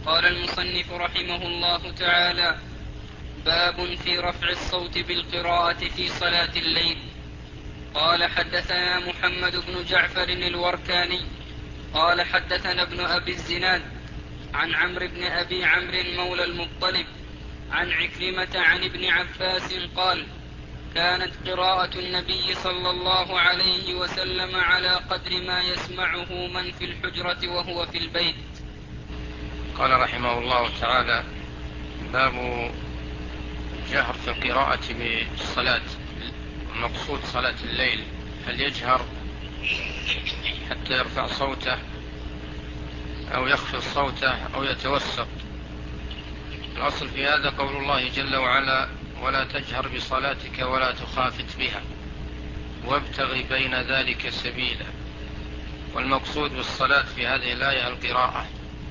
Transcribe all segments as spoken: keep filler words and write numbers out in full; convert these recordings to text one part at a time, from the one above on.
قال المصنف رحمه الله تعالى: باب في رفع الصوت بالقراءة في صلاة الليل. قال حدثنا محمد بن جعفر الوركاني قال حدثنا ابن أبي الزناد عن عمرو بن أبي عمرو مولى المطلب عن عكرمة عن ابن عباس قال: كانت قراءة النبي صلى الله عليه وسلم على قدر ما يسمعه من في الحجرة وهو في البيت. قال رحمه الله تعالى: باب جهر في القراءة بالصلاة. المقصود صلاة الليل، هل يجهر حتى يرفع صوته أو يخفض صوته أو يتوسط؟ الأصل في هذا قول الله جل وعلا: ولا تجهر بصلاتك ولا تخافت بها وابتغ بين ذلك سبيلا. والمقصود بالصلاة في هذه الآية القراءة،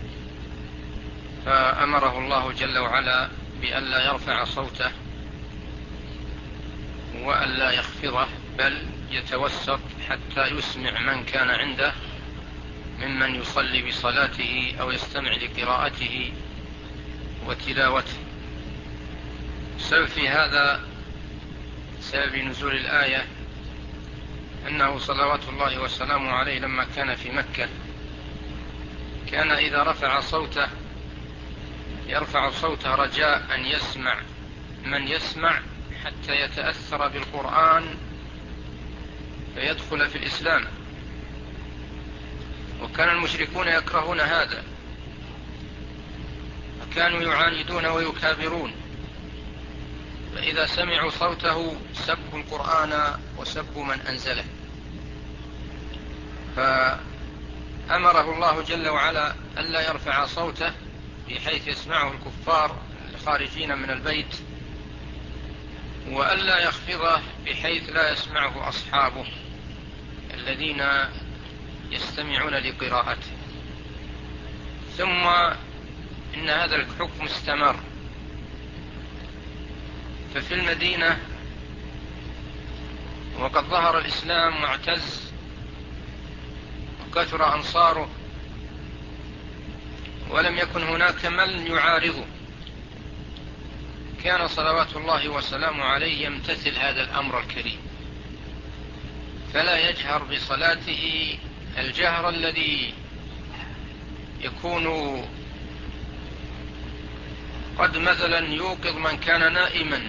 فأمره الله جل وعلا بألا يرفع صوته وألا يخفضه، بل يتوسط حتى يسمع من كان عنده ممن يصلي بصلاته أو يستمع لقراءته وتلاوته. سبب في هذا، سبب نزول الآية، أنه صلوات الله وسلامه عليه لما كان في مكة كان إذا رفع صوته يرفع صوته رجاء أن يسمع من يسمع حتى يتأثر بالقرآن فيدخل في الإسلام. وكان المشركون يكرهون هذا، وكانوا يعاندون ويكابرون، فإذا سمعوا صوته سبوا القرآن وسبوا من أنزله. فأمره الله جل وعلا ألا يرفع صوته بحيث يسمعه الكفار الخارجين من البيت، وألا يخفضه بحيث لا يسمعه أصحابه الذين يستمعون لقراءته. ثم إن هذا الحكم استمر، ففي المدينة وقد ظهر الإسلام واعتز وكثر أنصاره ولم يكن هناك من يعارضه، كان صلوات الله وسلامه عليه يمتثل هذا الأمر الكريم، فلا يجهر بصلاته الجهر الذي يكون قد مثلا يوقظ من كان نائما،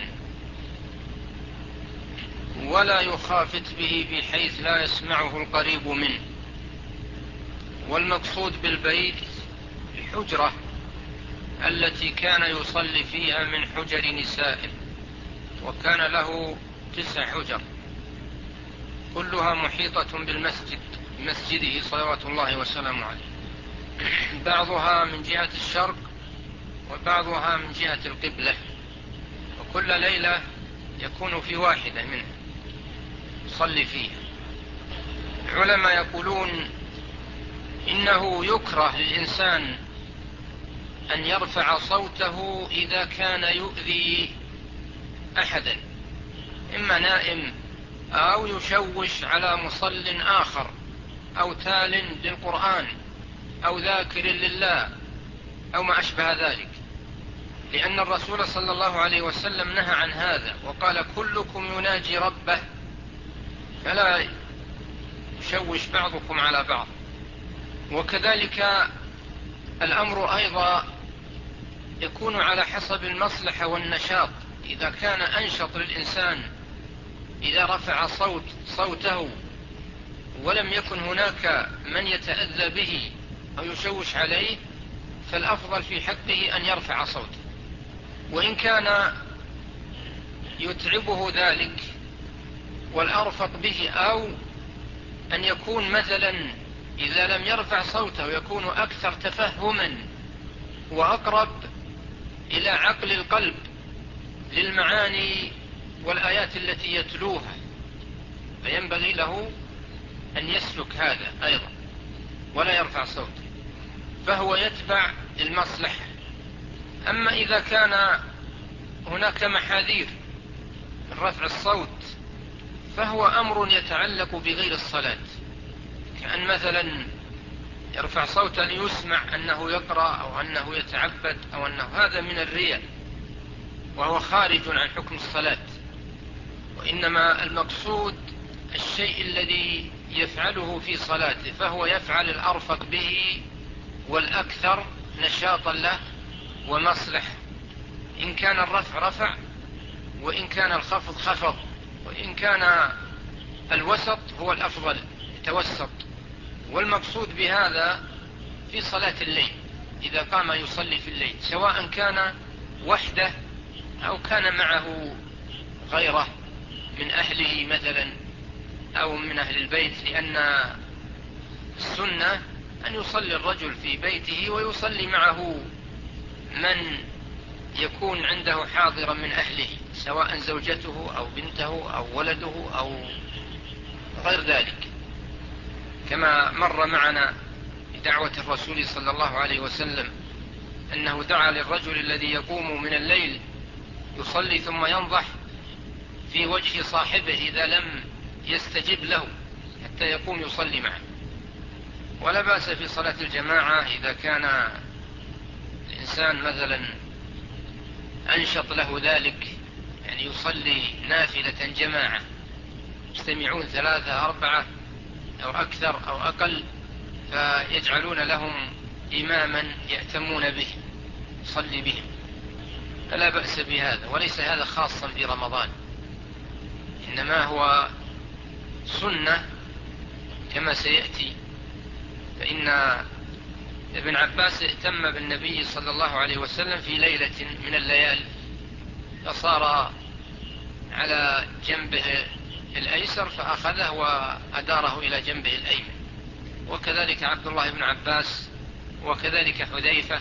ولا يخافت به بحيث لا يسمعه القريب منه. والمقصود بالبيت الحجرة التي كان يصلي فيها من حجر نسائه، وكان له تسع حجر كلها محيطة بالمسجد، مسجده صلوات الله وسلامه عليه، بعضها من جهة الشرق وبعضها من جهة القبلة، وكل ليلة يكون في واحدة منها يصلي فيها. العلماء يقولون إنه يكره للإنسان أن يرفع صوته إذا كان يؤذي أحدا، إما نائم أو يشوش على مصل آخر أو تال للقرآن أو ذاكر لله أو ما أشبه ذلك، لأن الرسول صلى الله عليه وسلم نهى عن هذا وقال: كلكم يناجي ربه فلا يشوش بعضكم على بعض. وكذلك الأمر أيضا يكون على حسب المصلحة والنشاط، إذا كان أنشط للإنسان إذا رفع صوت صوته ولم يكن هناك من يتأذى به أو يشوش عليه، فالأفضل في حقه أن يرفع صوته. وإن كان يتعبه ذلك والأرفق به، أو أن يكون مثلا إذا لم يرفع صوته يكون أكثر تفهما وأقرب إلى عقل القلب للمعاني والآيات التي يتلوها، فينبغي له أن يسلك هذا أيضا ولا يرفع صوته، فهو يتبع المصلحة. أما إذا كان هناك محاذير من رفع الصوت فهو أمر يتعلق بغير الصلاة، كأن مثلا يرفع صوته ليسمع أنه يقرأ أو أنه يتعبد أو أنه هذا من الرياء، وهو خارج عن حكم الصلاة. وإنما المقصود الشيء الذي يفعله في صلاته، فهو يفعل الأرفق به والأكثر نشاطا له ومصلح. إن كان الرفع رفع، وإن كان الخفض خفض، وإن كان الوسط هو الأفضل توسط. والمقصود بهذا في صلاة الليل إذا قام يصلي في الليل، سواء كان وحده أو كان معه غيره من أهله مثلا أو من أهل البيت، لأن السنة أن يصلي الرجل في بيته ويصلي معه من يكون عنده حاضرا من أهله، سواء زوجته أو بنته أو ولده أو غير ذلك، كما مر معنا بدعوة الرسول صلى الله عليه وسلم أنه دعا للرجل الذي يقوم من الليل يصلي ثم ينضح في وجه صاحبه إذا لم يستجب له حتى يقوم يصلي معه. ولا بأس في صلاة الجماعة إذا كان الإنسان مثلا أنشط له ذلك، يعني يصلي نافلة جماعة يجتمعون ثلاثة أربعة أو أكثر أو أقل، فيجعلون لهم إماما يأتمون به يصلي بهم، فلا بأس بهذا. وليس هذا خاصا برمضان، إنما هو سنة كما سيأتي. فإن ابن عباس ائتم بالنبي صلى الله عليه وسلم في ليلة من الليالي، فصار على جنبه الأيسر فأخذه وأداره إلى جنبه الأيمن، وكذلك عبد الله بن عباس، وكذلك حذيفة،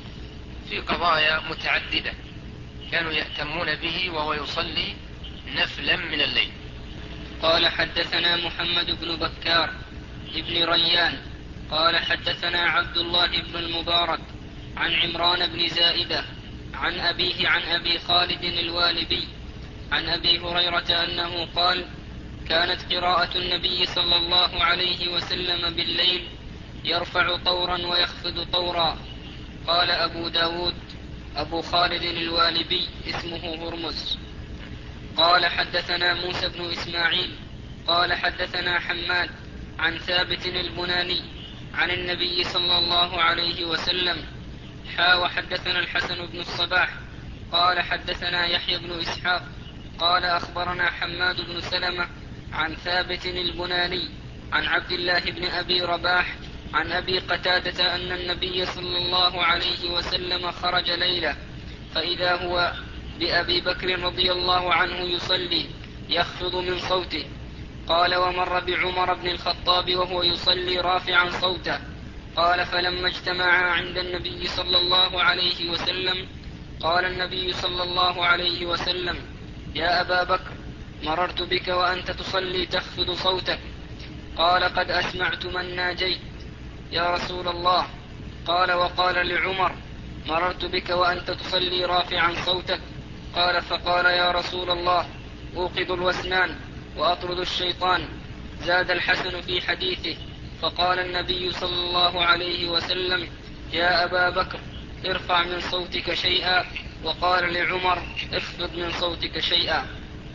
في قضايا متعددة كانوا يأتمون به وهو يصلي نفلا من الليل. قال حدثنا محمد بن بكار ابن ريان قال حدثنا عبد الله بن المبارك عن عمران بن زائدة عن أبيه عن أبي خالد الوالبي عن أبي هريرة أنه قال: كانت قراءة النبي صلى الله عليه وسلم بالليل يرفع طورا ويخفض طورا. قال أبو داود: أبو خالد الوالبي اسمه هرمز. قال حدثنا موسى بن إسماعيل قال حدثنا حماد عن ثابت البناني عن النبي صلى الله عليه وسلم حا وحدثنا الحسن بن الصباح قال حدثنا يحيى بن إسحاق قال أخبرنا حماد بن سلمة عن ثابت البناني عن عبد الله بن أبي رباح عن أبي قتادة أن النبي صلى الله عليه وسلم خرج ليلة فإذا هو بأبي بكر رضي الله عنه يصلي يخفض من صوته. قال: ومر بعمر بن الخطاب وهو يصلي رافعا صوته. قال: فلما اجتمعا عند النبي صلى الله عليه وسلم قال النبي صلى الله عليه وسلم: يا أبا بكر، مررت بك وأنت تصلي تخفض صوتك. قال: قد أسمعت من ناجيت يا رسول الله. قال: وقال لعمر: مررت بك وأنت تصلي رافعا صوتك. قال: فقال: يا رسول الله، أوقظ الوسنان وأطرد الشيطان. زاد الحسن في حديثه: فقال النبي صلى الله عليه وسلم: يا أبا بكر، ارفع من صوتك شيئا. وقال لعمر: اخفض من صوتك شيئا.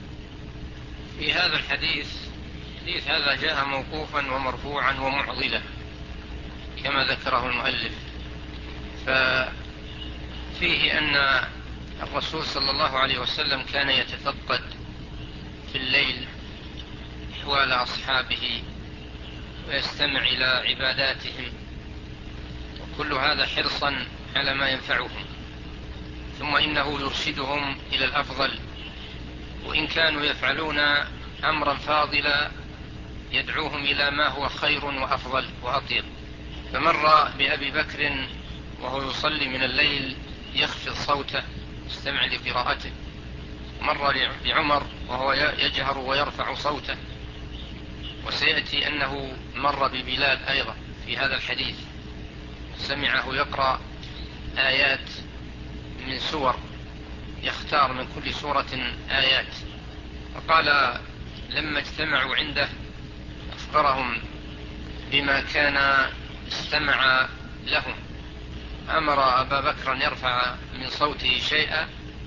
في هذا الحديث الحديث هذا جاء موقوفا ومرفوعا ومعضلا كما ذكره المؤلف، ففيه أن الرسول صلى الله عليه وسلم كان يتفقد في الليل أحوال أصحابه ويستمع إلى عباداتهم، وكل هذا حرصا على ما ينفعهم، ثم إنه يرشدهم إلى الأفضل، وإن كانوا يفعلون أمرا فاضلا يدعوهم إلى ما هو خير وأفضل وأطيب. فمر بأبي بكر وهو يصلي من الليل يخفض صوته يستمع لقراءته، مر بعمر وهو يجهر ويرفع صوته، وسيأتي أنه مر ببلال أيضا في هذا الحديث سمعه يقرأ آيات من سور، يختار من كل سورة آيات. فقال لما اجتمعوا عنده أخبرهم بما كان استمع لهم. أمر أبا بكر أن يرفع من صوته شيئا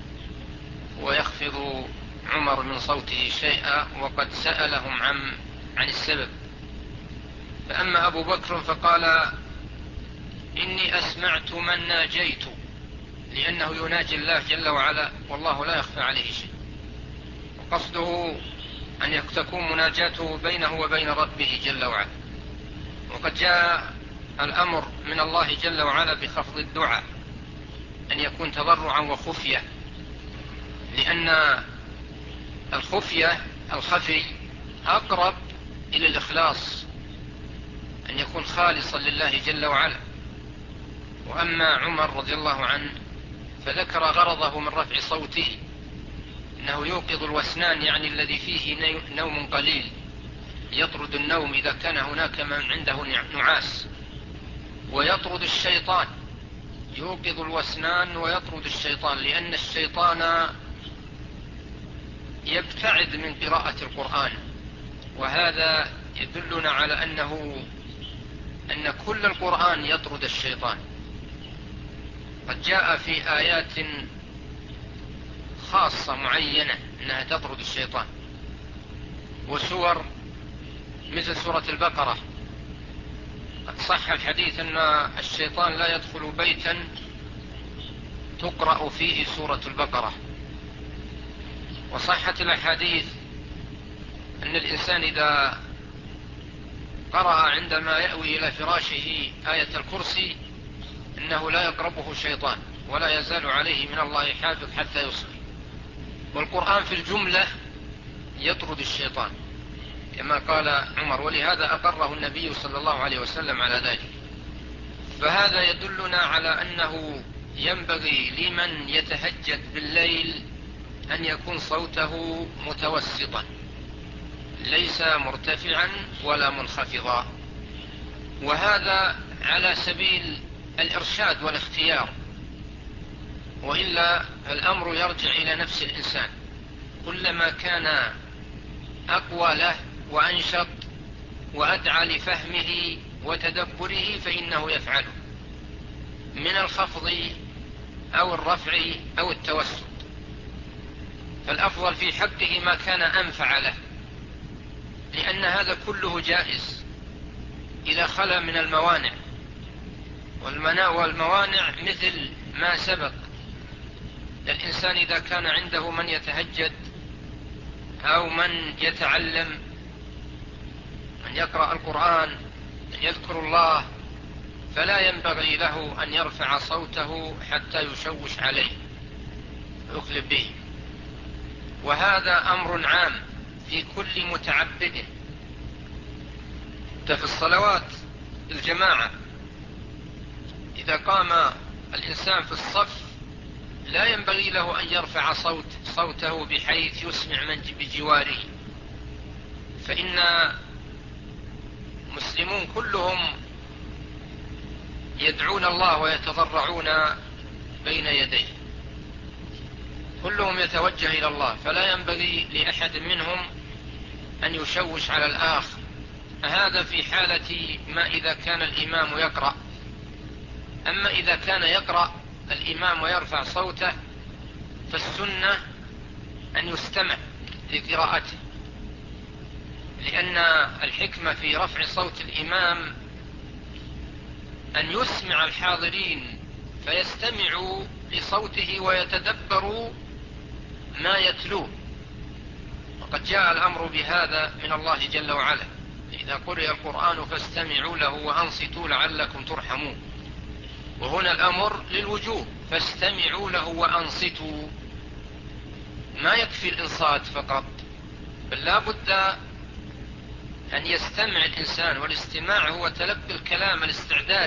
ويخفض عمر من صوته شيئا، وقد سألهم عن عن السبب. فأما أبو بكر فقال: إني أسمعت من ناجيت، لأنه يناجي الله جل وعلا والله لا يخفى عليه شيء، وقصده أن تكون مناجاته بينه وبين ربه جل وعلا. وقد جاء الأمر من الله جل وعلا بخفض الدعاء، أن يكون تضرعا وخفية، لأن الخفية الخفي أقرب إلى الإخلاص، أن يكون خالصا لله جل وعلا. وأما عمر رضي الله عنه فذكر غرضه من رفع صوته، إنه يوقظ الوسنان، يعني الذي فيه نوم قليل، يطرد النوم إذا كان هناك من عنده نعاس، ويطرد الشيطان، يوقظ الوسنان ويطرد الشيطان، لأن الشيطان يبتعد من قراءة القرآن. وهذا يدلنا على أنه أن كل القرآن يطرد الشيطان. قد جاء في آيات خاصة معينة أنها تطرد الشيطان، وسور مثل سورة البقرة قد صح الحديث أن الشيطان لا يدخل بيتا تقرأ فيه سورة البقرة. وصحت الأحاديث أن الإنسان إذا قرأ عندما يأوي إلى فراشه آية الكرسي إنه لا يقربه شيطان ولا يزال عليه من الله حافظ حتى يصبح. والقرآن في الجملة يطرد الشيطان كما قال عمر، ولهذا أقره النبي صلى الله عليه وسلم على ذلك. فهذا يدلنا على أنه ينبغي لمن يتهجد بالليل أن يكون صوته متوسطا، ليس مرتفعا ولا منخفضا، وهذا على سبيل الإرشاد والاختيار، وإلا الأمر يرجع إلى نفس الإنسان. كلما كان أقوى له وأنشط وأدعى لفهمه وتدبره فإنه يفعله من الخفض أو الرفع أو التوسط. فالأفضل في حقه ما كان أنفع له، لأن هذا كله جائز إذا خلا من الموانع. والموانع مثل ما سبق، الإنسان إذا كان عنده من يتهجد أو من يتعلم، من يقرأ القرآن، من يذكر الله، فلا ينبغي له أن يرفع صوته حتى يشوش عليه ويقلب به. وهذا أمر عام في كل متعبد. في الصلوات الجماعة إذا قام الإنسان في الصف لا ينبغي له أن يرفع صوت صوته بحيث يسمع من بجواره، فإن المسلمون كلهم يدعون الله ويتضرعون بين يديه، كلهم يتوجه إلى الله، فلا ينبغي لأحد منهم أن يشوش على الآخر. هذا في حالة ما إذا كان الإمام يقرأ. أما إذا كان يقرأ الإمام ويرفع صوته فالسنة أن يستمع لقراءته، لأن الحكمة في رفع صوت الإمام أن يسمع الحاضرين فيستمعوا لصوته ويتدبروا ما يتلوه. وقد جاء الأمر بهذا من الله جل وعلا: إذا قرئ القرآن فاستمعوا له وأنصتوا لعلكم ترحمون. وهنا الأمر للوجوب، فاستمعوا له وأنصتوا. ما يكفي الإنصات فقط، بل لا بد أن يستمع الإنسان، والاستماع هو تلقي الكلام، الاستعداد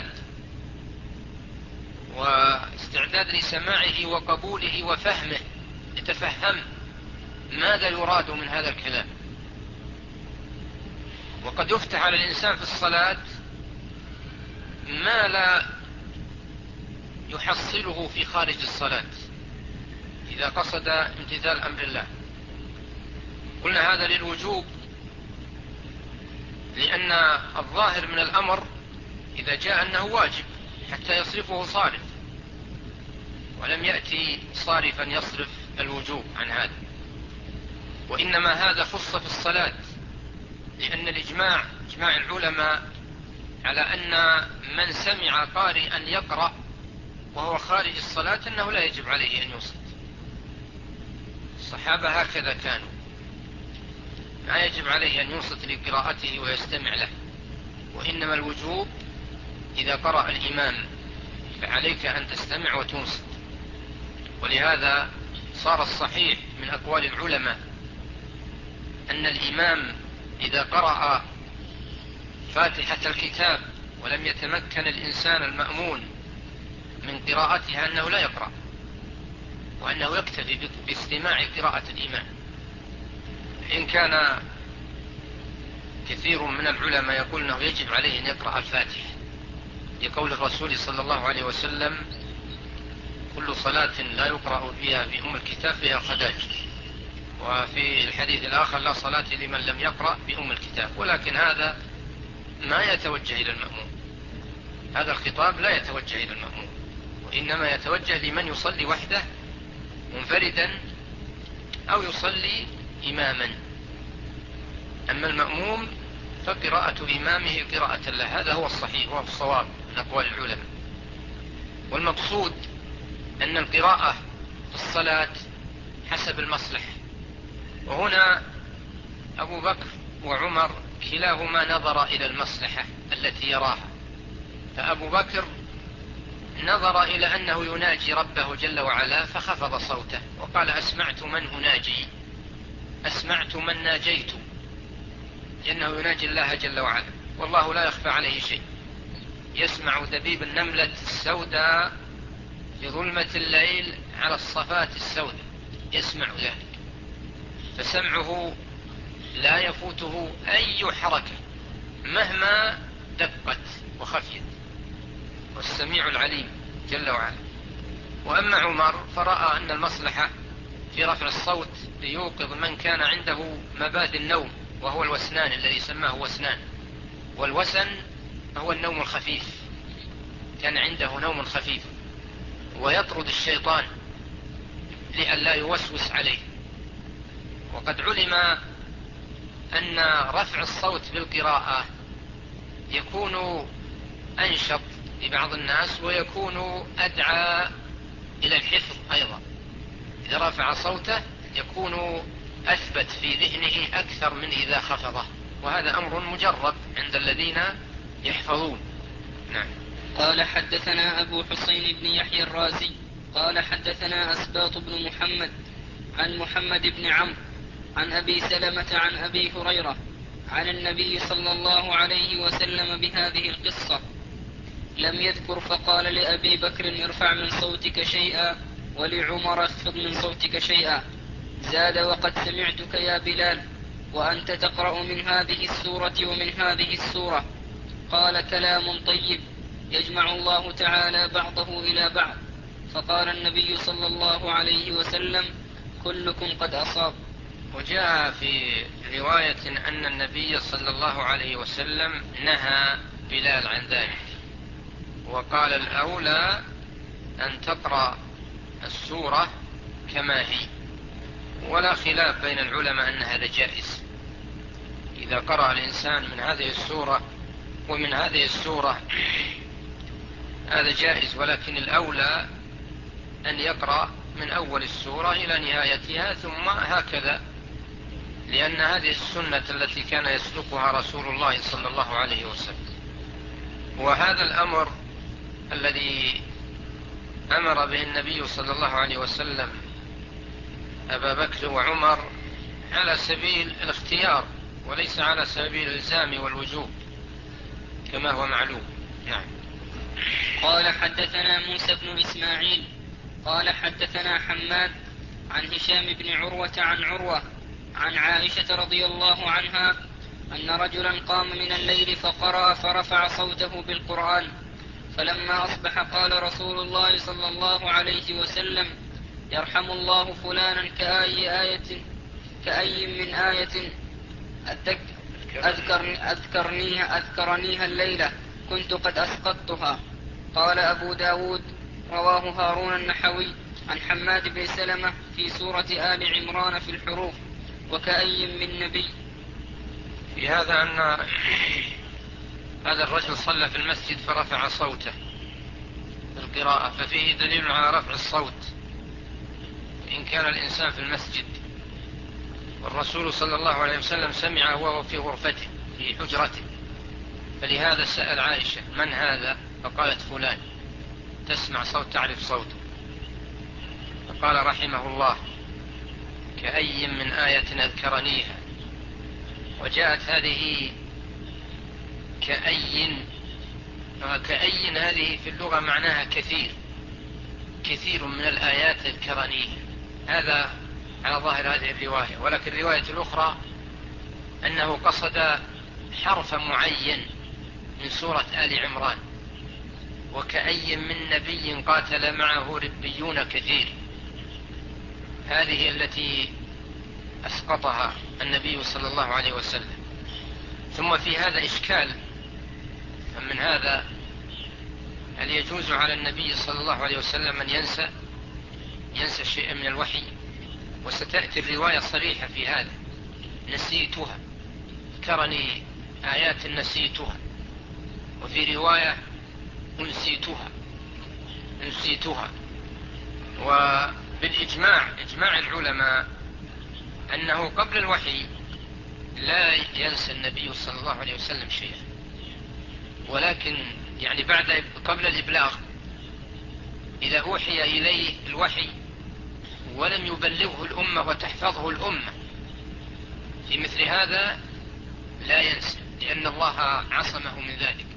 واستعداد لسماعه وقبوله وفهمه، يتفهم ماذا يراد من هذا الكلام. وقد يفتح على الإنسان في الصلاة ما لا يحصله في خارج الصلاة إذا قصد امتثال أمر الله. قلنا هذا للوجوب، لأن الظاهر من الأمر إذا جاء أنه واجب حتى يصرفه صارف، ولم يأتي صارفا يصرف الوجوب عن هذا. وإنما هذا خص في الصلاة، لأن الإجماع إجماع العلماء على أن من سمع قارئا يقرأ وهو خارج الصلاة أنه لا يجب عليه أن يوصل. الصحابة هكذا كانوا، ما يجب عليه أن ينصت لقراءته ويستمع له، وإنما الوجوب إذا قرأ الإمام فعليك أن تستمع وتنصت. ولهذا صار الصحيح من أقوال العلماء أن الإمام إذا قرأ فاتحة الكتاب ولم يتمكن الإنسان المأمون من قراءتها أنه لا يقرأ، وأنه يكتفي باستماع قراءة الإمام. إن كان كثير من العلماء يقول أنه يجب عليه أن يقرأ الفاتحة، لقول الرسول صلى الله عليه وسلم: كل صلاة لا يقرأ فيها بأم الكتاب فيها خداج. وفي الحديث الآخر: لا صلاة لمن لم يقرأ بأم الكتاب. ولكن هذا ما يتوجه إلى المأموم، هذا الخطاب لا يتوجه إلى المأموم، وإنما يتوجه لمن يصلي وحده منفردا أو يصلي إماما. أما المأموم فقراءة إمامه قراءة له، هذا هو الصحيح وهو الصواب من أقوال العلماء. والمقصود أن القراءة في الصلاة حسب المصلحة. وهنا أبو بكر وعمر كلاهما نظر إلى المصلحة التي يراها. فأبو بكر نظر إلى أنه يناجي ربه جل وعلا فخفض صوته وقال: أسمعت من أناجي، أسمعت من ناجيت، لأنه يناجي الله جل وعلا، والله لا يخفى عليه شيء، يسمع دبيب النملة السوداء في ظلمة الليل على الصفات السوداء، يسمع ذلك، فسمعه لا يفوته أي حركة مهما دقت وخفيت، والسميع العليم جل وعلا. وأما عمر فرأى أن المصلحة في رفع الصوت ليوقظ من كان عنده مبادئ النوم، وهو الوسنان الذي سماه وسنان، والوسن هو النوم الخفيف، كان عنده نوم خفيف، ويطرد الشيطان لئلا يوسوس عليه. وقد علم أن رفع الصوت بالقراءة يكون أنشط لبعض الناس ويكون أدعى إلى الحفظ أيضا. إذا رفع صوته يكون أثبت في ذهنه أكثر من إذا خفضه، وهذا أمر مجرب عند الذين يحفظون. نعم. قال: حدثنا أبو حسين بن يحيى الرازي قال: حدثنا أسباط بن محمد عن محمد بن عمرو عن أبي سلمة عن أبي هريرة عن النبي صلى الله عليه وسلم بهذه القصة، لم يذكر فقال لأبي بكر: ارفع من صوتك شيئا، ولعمر: اخفض من صوتك شيئا. زاد: وقد سمعتك يا بلال وأنت تقرأ من هذه السورة ومن هذه السورة. قال: كلام طيب يجمع الله تعالى بعضه إلى بعض. فقال النبي صلى الله عليه وسلم: كلكم قد أصاب. وجاء في رواية أن النبي صلى الله عليه وسلم نهى بلال عن ذلك، وقال: الأولى أن تقرأ السورة كما هي. ولا خلاف بين العلماء أن هذا جائز، إذا قرأ الإنسان من هذه السورة ومن هذه السورة هذا جائز، ولكن الأولى أن يقرأ من أول السورة إلى نهايتها ثم هكذا، لأن هذه السنة التي كان يسلكها رسول الله صلى الله عليه وسلم. وهذا الأمر الذي أمر به النبي صلى الله عليه وسلم أبا بكر وعمر على سبيل الاختيار وليس على سبيل الإلزام والوجوب كما هو معلوم. نعم. قال: حدثنا موسى بن إسماعيل قال: حدثنا حماد عن هشام بن عروة عن عروة عن عائشة رضي الله عنها أن رجلا قام من الليل فقرأ فرفع صوته بالقرآن، فلما أصبح قال رسول الله صلى الله عليه وسلم: يرحم الله فلانا كأي آية كأي من آية أذكر أذكرنيها, أذكرنيها الليلة كنت قد أسقطتها. قال أبو داود رواه هارون النحوي عن حماد بن سلمة في سورة آل عمران في الحروف وكأي من نبي. في هذا أن هذا الرجل صلى في المسجد فرفع صوته بالقراءة، ففيه دليل على رفع الصوت إن كان الإنسان في المسجد. والرسول صلى الله عليه وسلم سمعه وهو في غرفته في حجرته، فلهذا سأل عائشة من هذا؟ فقالت فلان، تسمع صوت تعرف صوته. فقال رحمه الله كأي من آية أذكرنيها. وجاءت هذه كأي كأي هذه في اللغة معناها كثير، كثير من الآيات أذكرنيها، هذا على ظاهر هذه الرواية. ولكن الرواية الأخرى أنه قصد حرف معين من سورة آل عمران، وكأي من نبي قاتل معه ربيون كثير، هذه التي أسقطها النبي صلى الله عليه وسلم. ثم في هذا إشكال، فمن هذا هل يجوز على النبي صلى الله عليه وسلم أن ينسى ينسى شيئا من الوحي؟ وستأتي الرواية صريحة في هذا، نسيتها، ذكرني آيات نسيتها، وفي رواية أنسيتها أنسيتها. وبالإجماع إجماع العلماء أنه قبل الوحي لا ينسى النبي صلى الله عليه وسلم شيئا، ولكن يعني بعد قبل الإبلاغ إذا أوحي إليه الوحي ولم يبلغه الأمة وتحفظه الأمة، في مثل هذا لا ينسى، لأن الله عصمه من ذلك.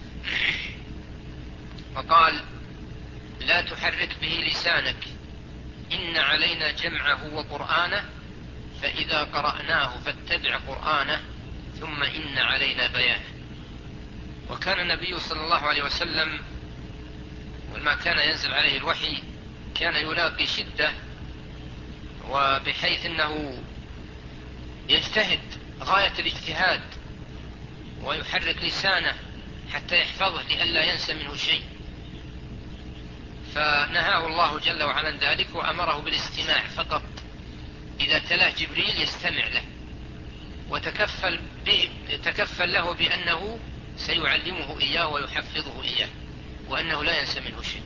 وقال لا تحرك به لسانك إن علينا جمعه وقرآنه فإذا قرأناه فاتبع قرآنه ثم إن علينا بيانه. وكان النبي صلى الله عليه وسلم ولما كان ينزل عليه الوحي كان يلاقي شدة، وبحيث أنه يجتهد غاية الاجتهاد ويحرك لسانه حتى يحفظه لئلا ينسى منه شيء، فنهاه الله جل وعلا ذلك وأمره بالاستماع فقط. إذا تلاه جبريل يستمع له وتكفل به تكفل له بأنه سيعلمه إياه ويحفظه إياه، وأنه لا ينسى منه شيء.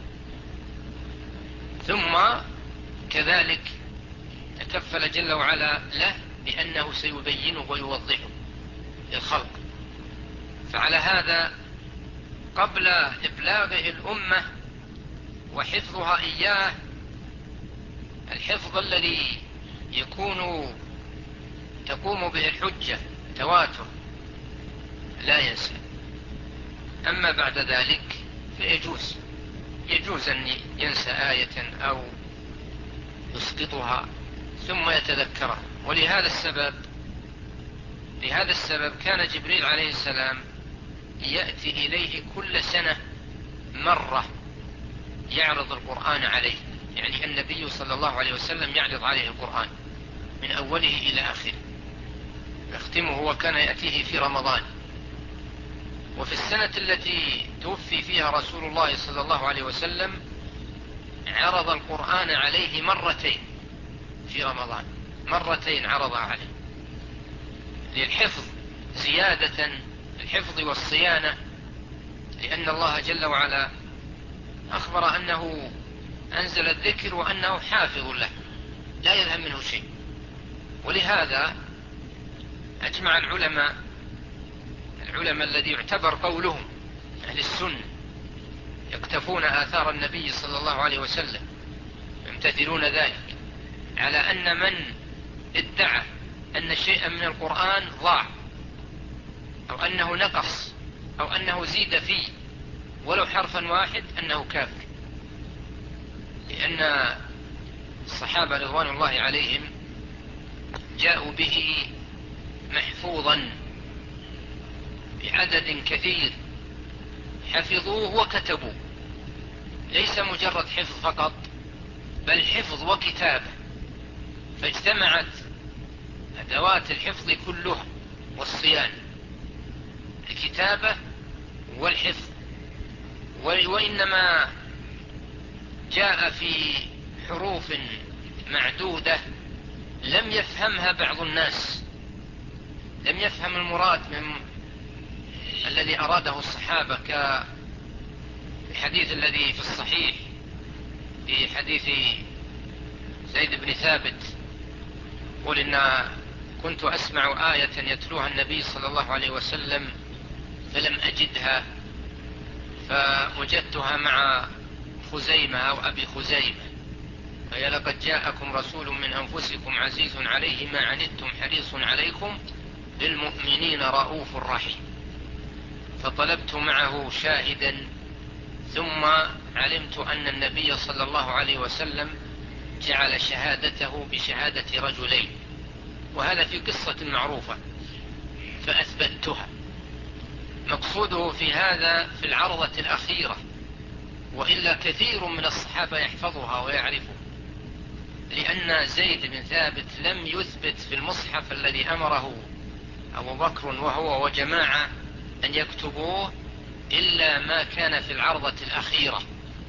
ثم كذلك تكفل جل وعلا له بأنه سيبينه ويوضحه للخلق. فعلى هذا قبل إبلاغه الأمة وحفظها إياه، الحفظ الذي يكون تقوم به الحجة تواتر، لا ينسى. أما بعد ذلك فيجوز يجوز أن ينسى آية أو يسقطها ثم يتذكرها. ولهذا السبب لهذا السبب كان جبريل عليه السلام يأتي إليه كل سنة مرة يعرض القرآن عليه، يعني النبي صلى الله عليه وسلم يعرض عليه القرآن من أوله إلى آخره يختمه، وكان يأتيه في رمضان. وفي السنة التي توفي فيها رسول الله صلى الله عليه وسلم عرض القرآن عليه مرتين في رمضان، مرتين عرضها عليه للحفظ، زيادة الحفظ والصيانة، لأن الله جل وعلا أخبر أنه أنزل الذكر وأنه حافظ له لا يذهب منه شيء. ولهذا أجمع العلماء العلماء الذي يعتبر قولهم أهل السنة يقتفون آثار النبي صلى الله عليه وسلم يمتثلون ذلك، على أن من ادعى أن شيئا من القرآن ضاع أو أنه نقص أو أنه زيد فيه ولو حرفا واحد أنه كافر، لأن الصحابة رضوان الله عليهم جاءوا به محفوظا بعدد كثير، حفظوه وكتبوه، ليس مجرد حفظ فقط بل حفظ وكتابة، فاجتمعت أدوات الحفظ كلها والصيانة، الكتابة والحفظ، وإنما جاء في حروف معدودة لم يفهمها بعض الناس، لم يفهم المراد من الذي أراده الصحابة، كالحديث الذي في الصحيح في حديث زيد بن ثابت، قل إن كنت أسمع آية يتلوها النبي صلى الله عليه وسلم فلم أجدها فوجدتها مع خزيمة أو أبي خزيمة، فهي لقد جاءكم رسول من أنفسكم عزيز عليه ما عنتم حريص عليكم بالمؤمنين رؤوف رحيم، فطلبت معه شاهدا ثم علمت أن النبي صلى الله عليه وسلم جعل شهادته بشهادة رجلين، وهذا في قصة معروفة فأثبتها. مقصوده في هذا في العرضة الأخيرة، وإلا كثير من الصحابة يحفظها ويعرفها، لأن زيد بن ثابت لم يثبت في المصحف الذي أمره أبو بكر وهو وجماعة أن يكتبوه إلا ما كان في العرضة الأخيرة،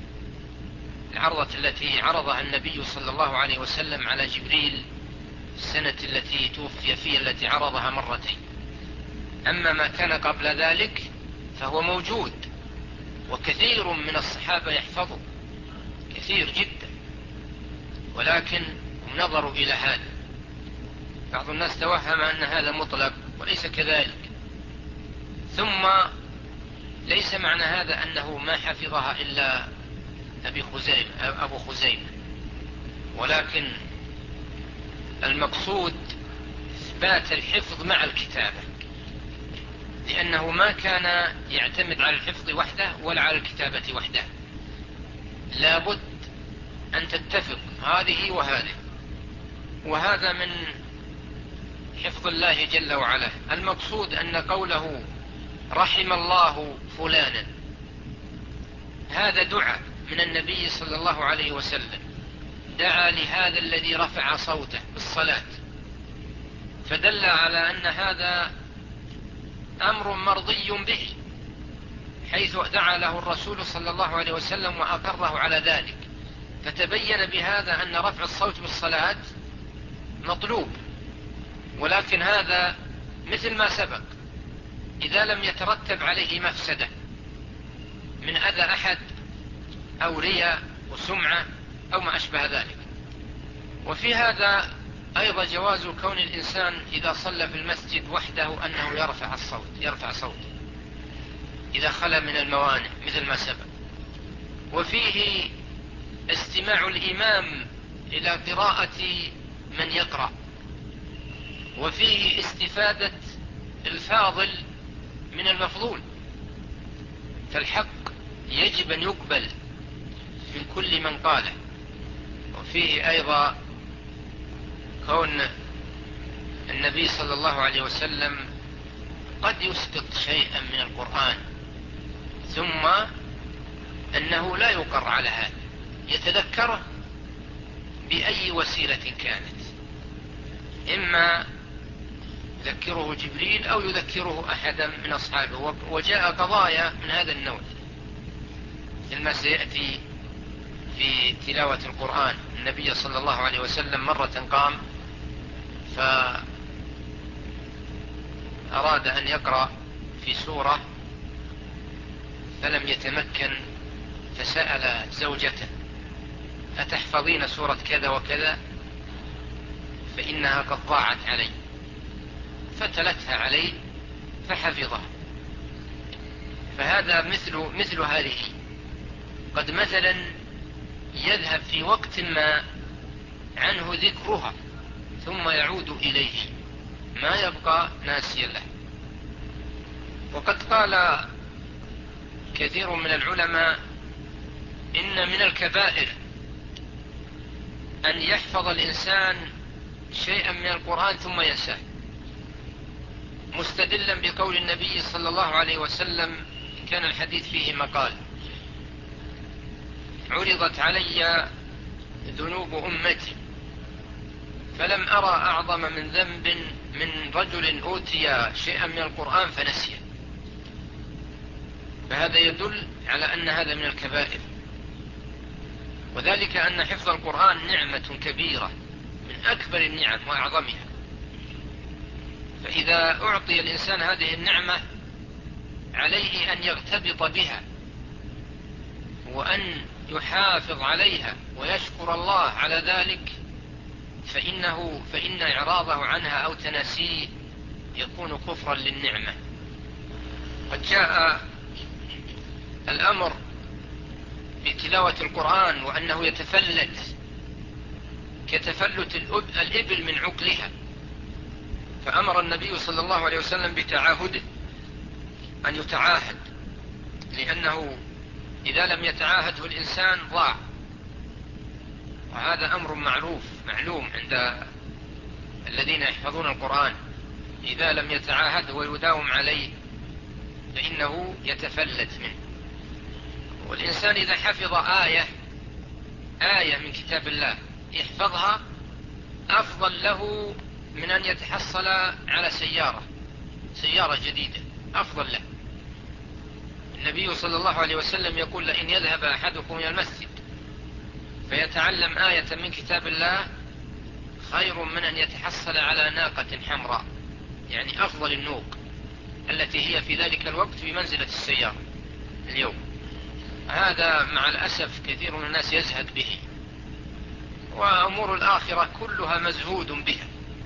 العرضة التي عرضها النبي صلى الله عليه وسلم على جبريل السنة التي توفي فيها، التي عرضها مرتين. أما ما كان قبل ذلك فهو موجود، وكثير من الصحابة يحفظه كثير جدا، ولكن نظروا إلى هذا. بعض الناس توهم أن هذا مطلق وليس كذلك. ثم ليس معنى هذا أنه ما حفظها إلا أبي خزيمة أبو خزيمة، ولكن المقصود إثبات الحفظ مع الكتابة، لأنه ما كان يعتمد على الحفظ وحده ولا على الكتابة وحده، لابد أن تتفق هذه وهذه، وهذا من حفظ الله جل وعلا. المقصود أن قوله رحم الله فلانا هذا دعاء من النبي صلى الله عليه وسلم، دعا لهذا الذي رفع صوته بالصلاة، فدل على أن هذا أمر مرضي به، حيث دعا له الرسول صلى الله عليه وسلم وأقره على ذلك، فتبين بهذا أن رفع الصوت بالصلاة مطلوب. ولكن هذا مثل ما سبق، إذا لم يترتب عليه مفسدة من أذى أحد أو رياء وسمعة أو ما أشبه ذلك. وفي هذا أيضا جواز كون الإنسان إذا صلى في المسجد وحده أنه يرفع الصوت يرفع صوته إذا خلا من الموانع مثل ما سبق. وفيه استماع الإمام إلى قراءة من يقرأ، وفيه استفادة الفاضل من المفضول، فالحق يجب أن يقبل من كل من قاله. وفيه أيضا كون النبي صلى الله عليه وسلم قد يسقط شيئا من القرآن ثم أنه لا يقر على هذا، يتذكره بأي وسيلة كانت، إما يذكره جبريل أو يذكره أحدا من أصحابه. وجاء قضايا من هذا النوع لما سيأتي في تلاوة القرآن. النبي صلى الله عليه وسلم مرة قام فأراد أن يقرأ في سورة فلم يتمكن، فسأل زوجته أتحفظين سورة كذا وكذا فإنها قد ضاعت علي، فتلتها عليه فحفظها. فهذا مثل, مثل هذه، قد مثلا يذهب في وقت ما عنه ذكرها ثم يعود إليه، ما يبقى ناسيا له. وقد قال كثير من العلماء إن من الكبائر أن يحفظ الإنسان شيئا من القرآن ثم ينساه، مستدلا بقول النبي صلى الله عليه وسلم كان الحديث فيه مقال: عرضت علي ذنوب أمتي فلم أرى أعظم من ذنب من رجل أوتي شيئا من القرآن فنسيه. فهذا يدل على أن هذا من الكبائر، وذلك أن حفظ القرآن نعمة كبيرة من أكبر النعم وأعظمها. فإذا أعطي الإنسان هذه النعمة عليه أن يرتبط بها وأن يحافظ عليها ويشكر الله على ذلك، فإنه فإن إعراضه عنها أو تناسيه يكون كفرا للنعمة. قد جاء الأمر بتلاوة القرآن وأنه يتفلت كتفلت الإبل من عقلها، فأمر النبي صلى الله عليه وسلم بتعاهده، أن يتعاهد، لأنه إذا لم يتعاهده الإنسان ضاع، وهذا أمر معروف معلوم عند الذين يحفظون القرآن. إذا لم يتعاهده ويداوم عليه فإنه يتفلت منه. والإنسان إذا حفظ آية آية من كتاب الله يحفظها أفضل له من أن يتحصل على سيارة سيارة جديدة، أفضل له. النبي صلى الله عليه وسلم يقول: لئن يذهب أحدكم إلى المسجد فيتعلم آية من كتاب الله خير من أن يتحصل على ناقة حمراء، يعني أفضل النوق التي هي في ذلك الوقت بمنزلة السيارة اليوم. هذا مع الأسف كثير من الناس يزهد به، وأمور الآخرة كلها مزهود بها،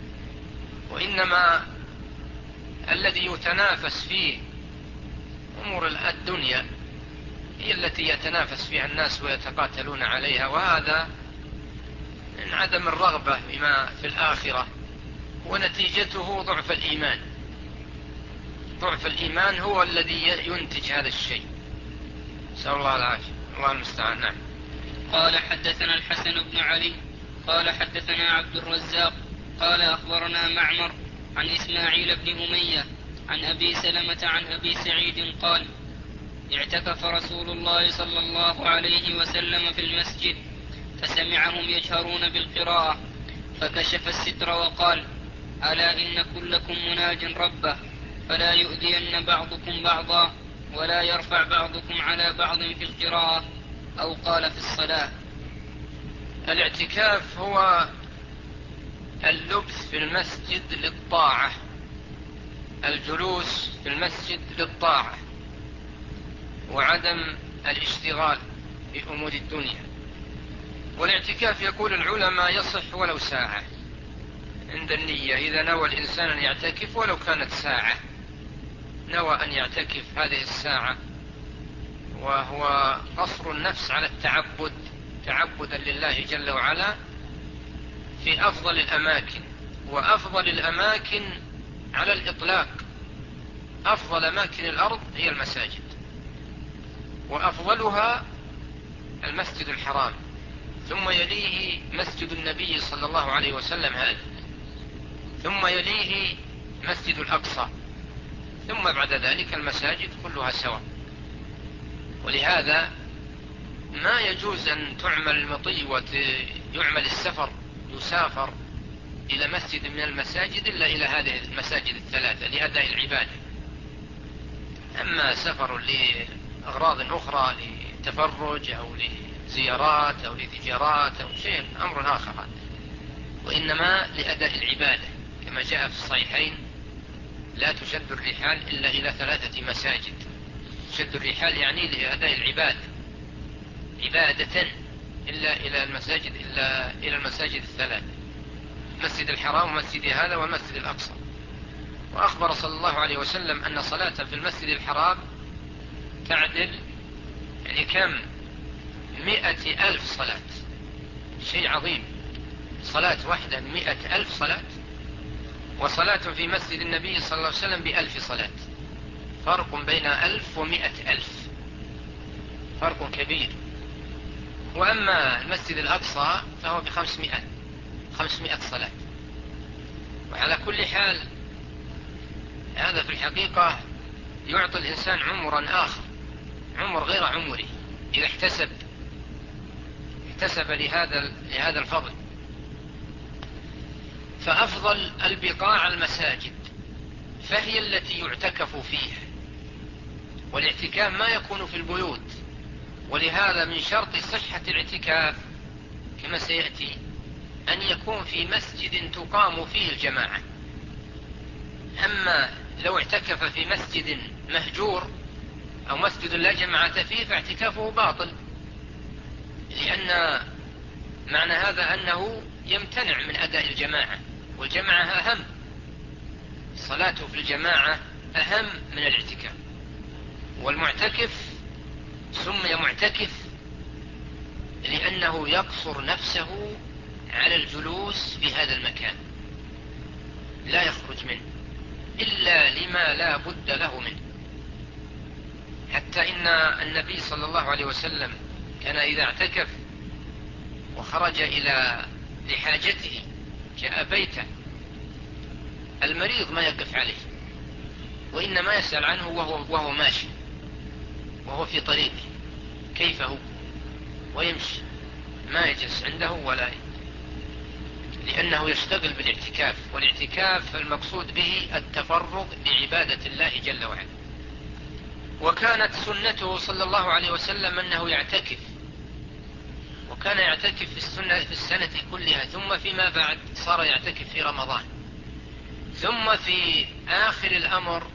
وإنما الذي يتنافس فيه أمور الدنيا هي التي يتنافس فيها الناس ويتقاتلون عليها، وهذا من عدم الرغبة بما في الآخرة، ونتيجته ضعف الإيمان. ضعف الإيمان هو الذي ينتج هذا الشيء. نسأل الله العافية، الله المستعان. نعم. قال: حدثنا الحسن بن علي قال حدثنا عبد الرزاق قال أخبرنا معمر عن إسماعيل بن أمية عن أبي سلمة عن أبي سعيد قال: اعتكف رسول الله صلى الله عليه وسلم في المسجد فسمعهم يجهرون بالقراءة فكشف الستر وقال: ألا إن كلكم مناج ربه فلا يؤذين بعضكم بعضا ولا يرفع بعضكم على بعض في القراءة، أو قال في الصلاة. الاعتكاف هو اللبث في المسجد للطاعة، الجلوس في المسجد للطاعة وعدم الاشتغال بأمور الدنيا. والاعتكاف يقول العلماء يصح ولو ساعة عند النية، إذا نوى الإنسان أن يعتكف ولو كانت ساعة، نوى أن يعتكف هذه الساعة، وهو قصر النفس على التعبد تعبدا لله جل وعلا في أفضل الأماكن. وأفضل الأماكن على الإطلاق، أفضل أماكن الأرض هي المساجد، وأفضلها المسجد الحرام، ثم يليه مسجد النبي صلى الله عليه وسلم هذا، ثم يليه مسجد الأقصى، ثم بعد ذلك المساجد كلها سواء. ولهذا ما يجوز أن تعمل المطي ويعمل السفر، يسافر إلى مسجد من المساجد إلا إلى هذه المساجد الثلاثة لأداء العبادة. أما سفر لأغراض أخرى لتفرج أو لزيارات أو لتجارات أو شيء أمر آخر، وإنما لأداء العبادة، كما جاء في الصحيحين: لا تشد الرحال إلا إلى ثلاثة مساجد. تشد الرحال يعني لأداء العبادة عبادة إلا إلى المساجد إلا إلى المساجد الثلاث: مسجد الحرام ومسجد هذا والمسجد الأقصى. وأخبر صلى الله عليه وسلم أن صلاة في المسجد الحرام تعدل يعني كم مئة ألف صلاة، شيء عظيم، صلاة واحدة مئة ألف صلاة. وصلاة في مسجد النبي صلى الله عليه وسلم بألف صلاة، فرق بين ألف ومئة ألف، فرق كبير. وأما المسجد الأقصى فهو بخمسمائة خمسمائة صلاة. وعلى كل حال هذا في الحقيقة يعطي الإنسان عمرا آخر، عمر غير عمره، إذا احتسب احتسب لهذا لهذا الفضل. فأفضل البقاع المساجد، فهي التي يعتكف فيها، والاعتكاف ما يكون في البيوت، ولهذا من شرط صحة الاعتكاف كما سيأتي أن يكون في مسجد تقام فيه الجماعة. أما لو اعتكف في مسجد مهجور أو مسجد لا جماعة فيه فاعتكافه باطل، لأن معنى هذا أنه يمتنع من أداء الجماعة، والجماعة أهم، صلاته في الجماعة أهم من الاعتكاف. والمعتكف سمي معتكف لأنه يقصر نفسه على الجلوس في هذا المكان، لا يخرج منه إلا لما لا بد له منه. حتى إن النبي صلى الله عليه وسلم كان إذا اعتكف وخرج إلى لحاجته جاء بيته، المريض ما يقف عليه، وإنما يسأل عنه وهو, وهو ماشي، وهو في طريقه كيف هو، ويمشي، ما يجلس عنده ولا ي... لأنه يشتغل بالاعتكاف. والاعتكاف المقصود به التفرغ لعبادة الله جل وعلا. وكانت سنته صلى الله عليه وسلم أنه يعتكف، وكان يعتكف في السنة في السنة كلها، ثم فيما بعد صار يعتكف في رمضان، ثم في آخر الأمر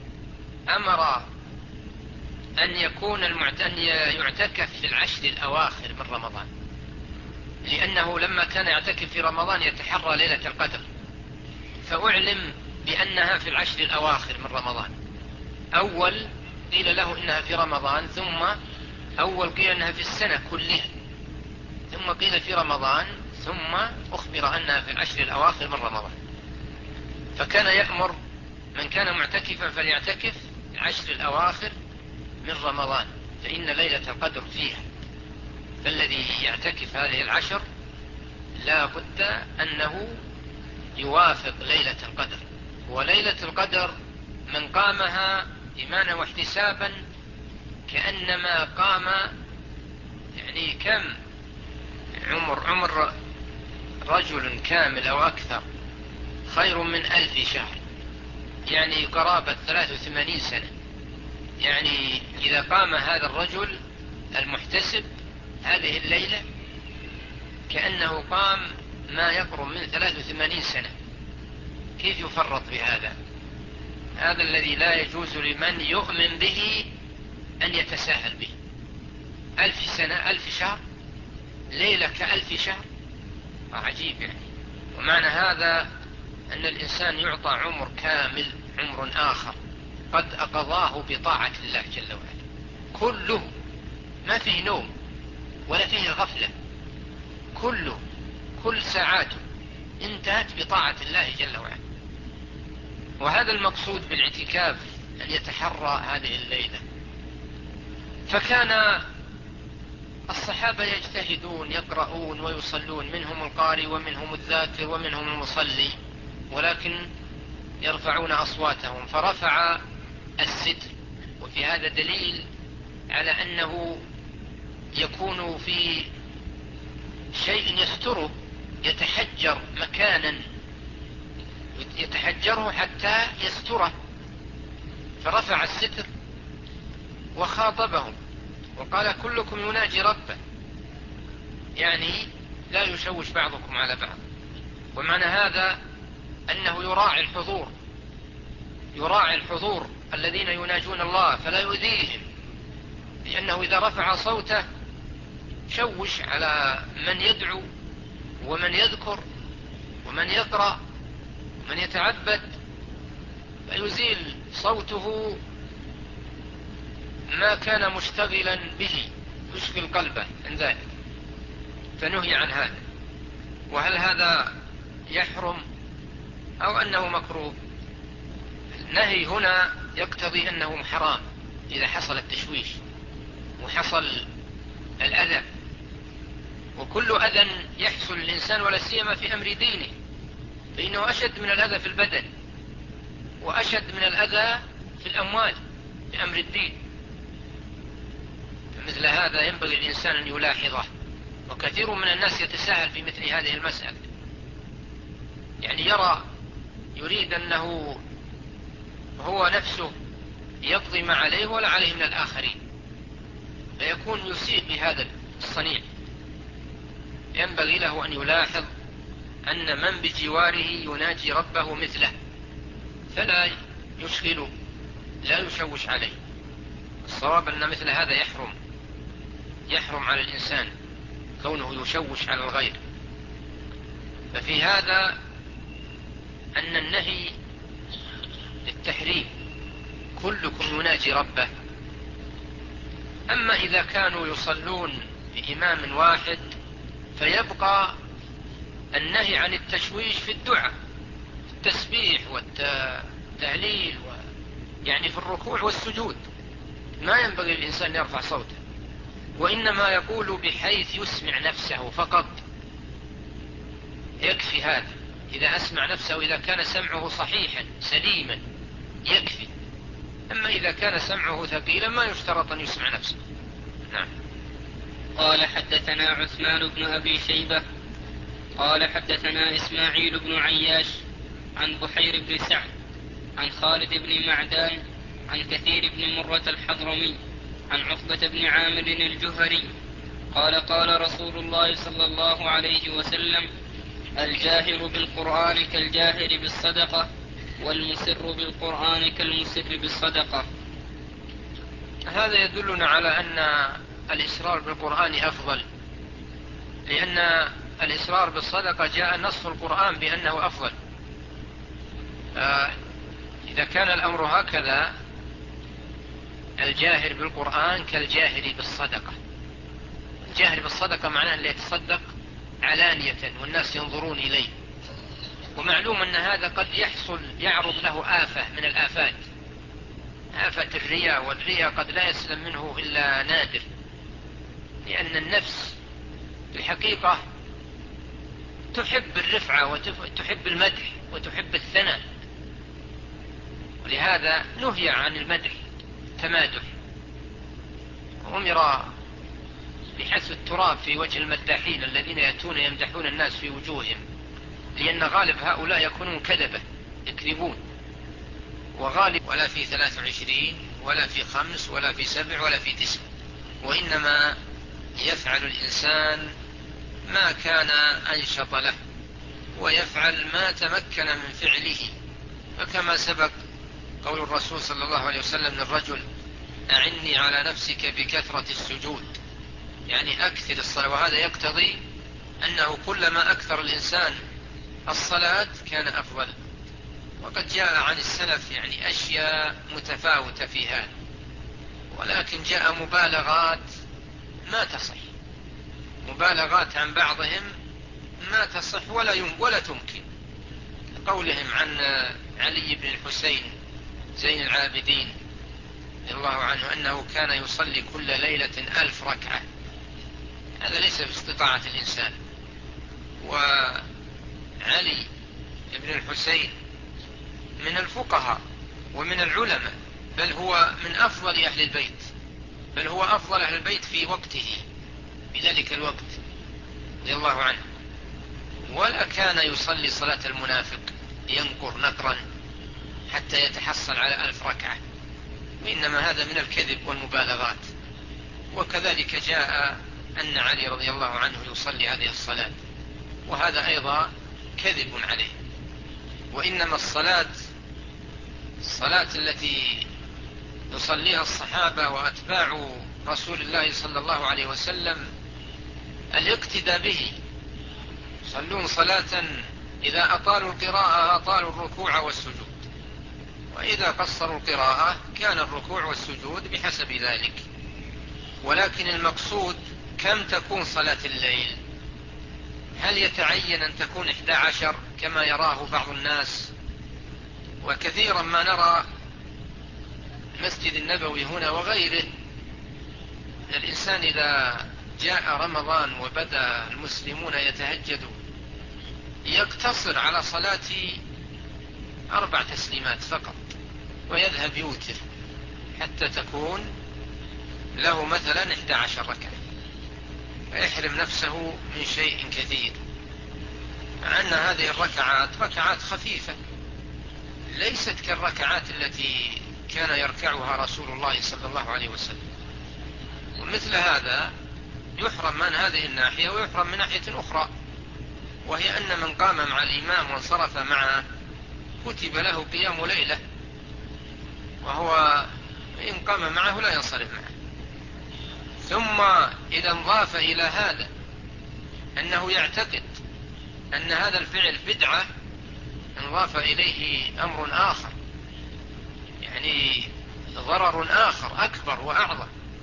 أمر أن يكون المعت... أن يعتكف في العشر الأواخر من رمضان، لأنه لما كان يعتكف في رمضان يتحرى ليلة القدر، فأعلم بأنها في العشر الأواخر من رمضان. أول قيل له إنها في رمضان، ثم أول قيل إنها في السنة كلها، ثم قيل في رمضان، ثم أخبر أنها في العشر الأواخر من رمضان. فكان يأمر من كان معتكفا فليعتكف العشر الأواخر من رمضان، فإن ليلة القدر فيها. فالذي يعتكف هذه العشر لا بد أنه يوافق ليلة القدر. وليلة القدر من قامها إيمانا واحتسابا كأنما قام، يعني كم عمر عمر رجل كامل أو أكثر خير من ألف شهر، يعني قرابة ثلاث وثمانين سنة. يعني إذا قام هذا الرجل المحتسب هذه الليلة كأنه قام ما يقرب من ثلاث وثمانين سنة. كيف يفرط بهذا؟ هذا الذي لا يجوز لمن يؤمن به أن يتساهل به. ألف سنة، ألف شهر، ليلة كألف شهر، عجيب يعني. ومعنى هذا أن الإنسان يعطى عمر كامل، عمر آخر قد أقضاه بطاعة الله جل وعلا، كله ما فيه نوم ولا فيه غفلة، كله كل ساعاته انتهت بطاعة الله جل وعلا. وهذا المقصود بالاعتكاف، أن يتحرى هذه الليلة. فكان الصحابة يجتهدون يقرؤون ويصلون، منهم القارئ ومنهم الذاكر ومنهم المصلي، ولكن يرفعون أصواتهم. فرفع الستر، وفي هذا دليل على أنه يكون في شيء يستره، يتحجر مكانا يتحجره حتى يستره. فرفع الستر وخاطبهم وقال كلكم يناجي ربه، يعني لا يشوش بعضكم على بعض. ومعنى هذا أنه يراعي الحضور، يراعي الحضور الذين يناجون الله فلا يؤذيهم، لأنه إذا رفع صوته شوش على من يدعو ومن يذكر ومن يقرأ ومن يتعبد، فيزيل صوته ما كان مشتغلا به، يشغل قلبه عن ذلك، فنهي عن هذا. وهل هذا يحرم أو أنه مكروه؟ النهي هنا يقتضي أنه حرام إذا حصل التشويش وحصل الأذى، وكل أذى يحصل الإنسان ولا سيما في أمر دينه، فإنه أشد من الأذى في البدن وأشد من الأذى في الأموال في أمر الدين. فمثل هذا ينبغي الإنسان أن يلاحظه، وكثير من الناس يتساهل في مثل هذه المسألة، يعني يرى يريد أنه هو نفسه يقضي ما عليه ولا عليه من الآخرين، فيكون يسيء بهذا الصنيع. ينبغي له أن يلاحظ أن من بجواره يناجي ربه مثله، فلا يشغله، لا يشوش عليه. الصواب أن مثل هذا يحرم يحرم على الإنسان كونه يشوش على الغير. ففي هذا أن النهي للتحريم، كلكم يناجي ربه. أما إذا كانوا يصلون بإمام واحد فيبقى النهي عن التشويش في الدعاء، التسبيح والتهليل و... يعني في الركوع والسجود ما ينبغي الإنسان يرفع صوته، وإنما يقول بحيث يسمع نفسه فقط، يكفي هذا. إذا أسمع نفسه، إذا كان سمعه صحيحا سليما يكفي. أما إذا كان سمعه ثقيلا ما يشترط أن يسمع نفسه. نعم. قال حدثنا عثمان بن أبي شيبة قال حدثنا إسماعيل بن عياش عن بحير بن سعد عن خالد بن معدان عن كثير بن مرة الحضرمي عن عقبة بن عامر الجهري قال قال رسول الله صلى الله عليه وسلم: الجاهر بالقرآن كالجاهر بالصدقة، والمسر بالقرآن كالمسر بالصدقة. هذا يدلنا على أن الإسرار بالقرآن أفضل، لأن الإسرار بالصدقة جاء نص القرآن بأنه أفضل. إذا كان الأمر هكذا، الجاهر بالقرآن كالجاهر بالصدقة. الجاهر بالصدقة معناه اللي يتصدق علانية والناس ينظرون إليه، ومعلوم أن هذا قد يحصل يعرض له آفة من الآفات، آفة الرياء، والرياء قد لا يسلم منه إلا نادر، لأن النفس في الحقيقة تحب الرفعة وتحب المدح وتحب الثناء، ولهذا نهي عن المدح تمادح، أمر بحث التراب في وجه المداحين الذين يأتون يمدحون الناس في وجوههم، لأن غالب هؤلاء يكونون كذبة يكذبون، وغالب ولا في ثلاث وعشرين ولا في خمس ولا في سبع ولا في تسع، وإنما يفعل الإنسان ما كان أنشط له، ويفعل ما تمكن من فعله. فكما سبق قول الرسول صلى الله عليه وسلم للرجل: أعني على نفسك بكثرة السجود، يعني أكثر الصلاة، وهذا يقتضي أنه كلما أكثر الإنسان الصلاة كان أفضل. وقد جاء عن السلف يعني أشياء متفاوتة في هذا، ولكن جاء مبالغات ما تصح، مبالغات عن بعضهم ما تصح ولا يم ولا تمكن. قولهم عن علي بن الحسين زين العابدين رضي الله عنه أنه كان يصلي كل ليلة ألف ركعة، هذا ليس في استطاعة الإنسان. وعلي بن الحسين من الفقهاء ومن العلماء، بل هو من أفضل أهل البيت، بل هو أفضل أهل البيت في وقته في ذلك الوقت رضي الله عنه، ولا كان يصلي صلاة المنافق ينقر نقرا حتى يتحصل على ألف ركعة، وإنما هذا من الكذب والمبالغات. وكذلك جاء أن علي رضي الله عنه يصلي هذه الصلاة، وهذا أيضا كذب عليه. وإنما الصلاة الصلاة التي يصليها الصحابة وأتباع رسول الله صلى الله عليه وسلم الاقتداء به، يصلون صلاة إذا أطالوا القراءة أطالوا الركوع والسجود، وإذا قصروا القراءة كان الركوع والسجود بحسب ذلك. ولكن المقصود كم تكون صلاة الليل؟ هل يتعين أن تكون إحدى عشر كما يراه بعض الناس؟ وكثيرا ما نرى مسجد النبوي هنا وغيره، الإنسان إذا جاء رمضان وبدأ المسلمون يتهجدون يقتصر على صلاة أربع تسليمات فقط ويذهب يوتر حتى تكون له مثلا إحدى عشر ركعة، فيحرم نفسه من شيء كثير، مع أن هذه الركعات ركعات خفيفة ليست كالركعات التي كان يركعها رسول الله صلى الله عليه وسلم. ومثل هذا يحرم من هذه الناحية ويحرم من ناحية أخرى، وهي أن من قام مع الإمام وانصرف معه كتب له قيام ليلة، وهو إن قام معه لا ينصرف معه. ثم إذا انضاف إلى هذا أنه يعتقد أن هذا الفعل بدعة، انضاف إليه أمر آخر، يعني ضرر آخر أكبر وأعظم،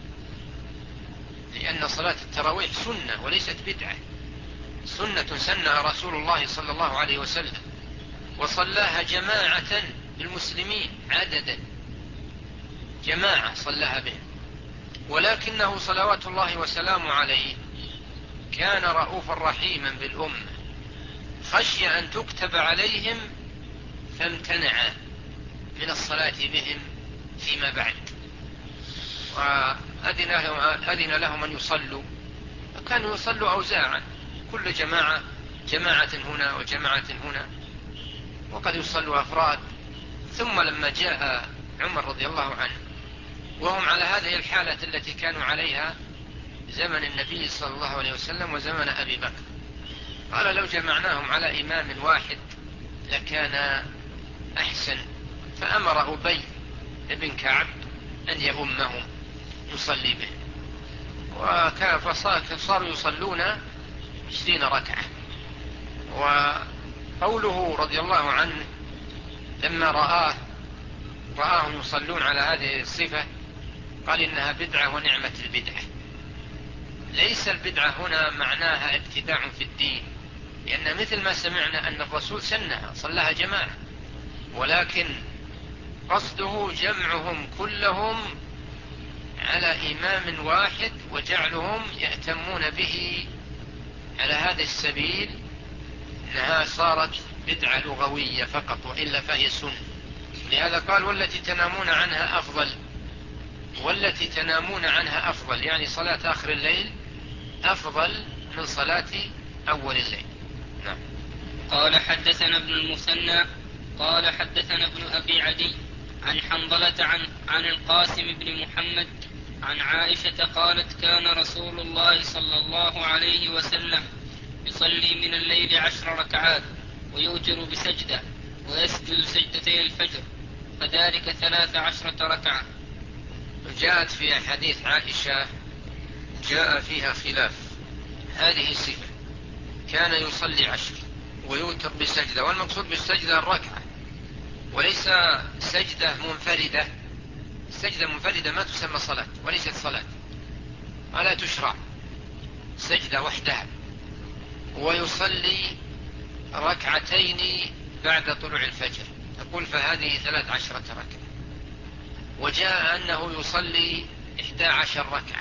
لأن صلاة التراويح سنة وليست بدعة. سنة سنها رسول الله صلى الله عليه وسلم، وصلاها جماعة المسلمين عددا، جماعة صلاها بهم، ولكنه صلوات الله وسلامه عليه كان رؤوفا رحيما بالأمة، خشي أن تكتب عليهم فامتنع من الصلاة بهم فيما بعد، وأذن لهم, أذن لهم أن يصلوا، فكانوا يصلوا أوزاعا، كل جماعة جماعة هنا وجماعة هنا، وقد يصلوا أفراد. ثم لما جاء عمر رضي الله عنه وهم على هذه الحالة التي كانوا عليها زمن النبي صلى الله عليه وسلم وزمن أبي بكر، قال لو جمعناهم على إمام واحد لكان أحسن، فأمر أبي بن كعب أن يؤمهم يصلي به، فصاروا يصلون عشرين ركعة. وقوله رضي الله عنه لما رآه رآهم يصلون على هذه الصفة قال إنها بدعة ونعمة البدعة. ليس البدعة هنا معناها ابتداع في الدين، لأن مثل ما سمعنا أن الرسول سنها صلىها جماعة، ولكن قصده جمعهم كلهم على إمام واحد وجعلهم يأتمون به على هذا السبيل، إنها صارت بدعة لغوية فقط، وإلا فهي سنة. لهذا قال والتي تنامون عنها أفضل، والتي تنامون عنها أفضل، يعني صلاة آخر الليل أفضل من صلاة أول الليل. نعم. قال حدثنا ابن المثنى قال حدثنا ابن أبي عدي عن حنظلة عن, عن القاسم بن محمد عن عائشة قالت كان رسول الله صلى الله عليه وسلم يصلي من الليل عشر ركعات ويوتر بسجدة ويسجد سجدتي الفجر، فذلك ثلاث عشرة ركعة. جاءت في حديث عائشة جاء فيها خلاف هذه الصفة، كان يصلي عشر ويوتر بسجدة، والمقصود بالسجدة الركعة وليس سجدة منفردة. السجدة منفردة ما تسمى صلاة وليست صلاة، ولا تشرع سجدة وحدها. ويصلي ركعتين بعد طلوع الفجر، تقول فهذه ثلاث عشرة ركعة. وجاء أنه يصلي إحدى عشر ركعة،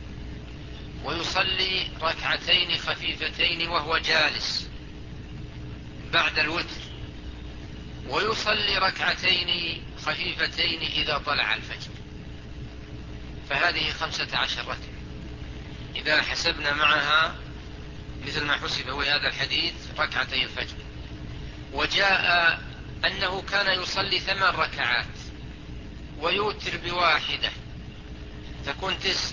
ويصلي ركعتين خفيفتين وهو جالس بعد الوتر، ويصلي ركعتين خفيفتين إذا طلع الفجر، فهذه خمسة عشر ركعة إذا حسبنا معها مثل ما حسب في هذا الحديث ركعتي الفجر. وجاء أنه كان يصلي ثمان ركعات ويوتر بواحدة تكون تسع،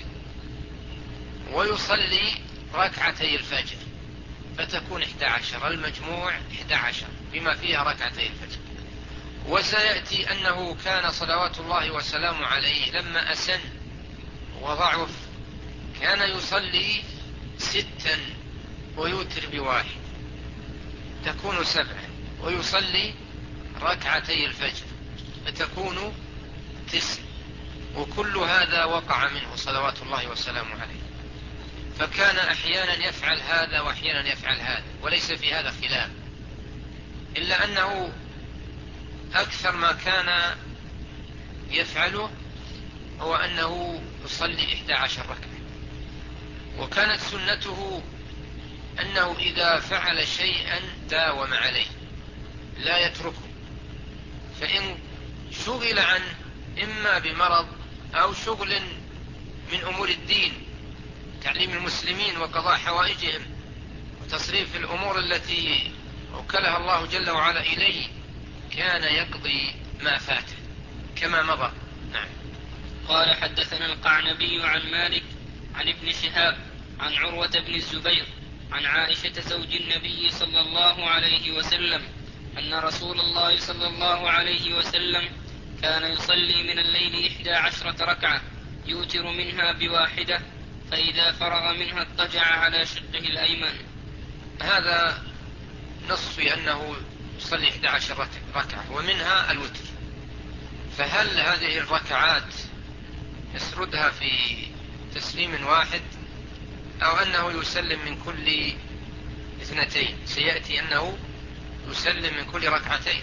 ويصلي ركعتي الفجر فتكون إحدى عشر، المجموع إحدى عشر بما فيها ركعتي الفجر. وسيأتي أنه كان صلوات الله وسلامه عليه لما أسن وضعف كان يصلي ستا ويوتر بواحد تكون سبعا، ويصلي ركعتي الفجر فتكون تسع، وكل هذا وقع منه صلوات الله وسلامه عليه. فكان أحيانا يفعل هذا وأحيانا يفعل هذا، وليس في هذا خلاف، إلا أنه أكثر ما كان يفعله هو أنه يصلي إحدى عشر ركعة. وكانت سنته أنه إذا فعل شيئا داوم عليه لا يتركه، فإن شغل عنه إما بمرض أو شغل من أمور الدين، تعليم المسلمين وقضاء حوائجهم وتصريف الأمور التي وكلها الله جل وعلا إليه، كان يقضي ما فاته كما مضى. نعم. قال حدثنا القعنبي عن مالك عن ابن شهاب عن عروة بن الزبير عن عائشة زوج النبي صلى الله عليه وسلم أن رسول الله صلى الله عليه وسلم كان يصلي من الليل إحدى عشرة ركعة يوتر منها بواحدة، فإذا فرغ منها اضطجع على شقه الأيمن. هذا نص في أنه يصلي إحدى عشرة ركعة ومنها الوتر. فهل هذه الركعات يسردها في تسليم واحد أو أنه يسلم من كل اثنتين؟ سيأتي أنه يسلم من كل ركعتين،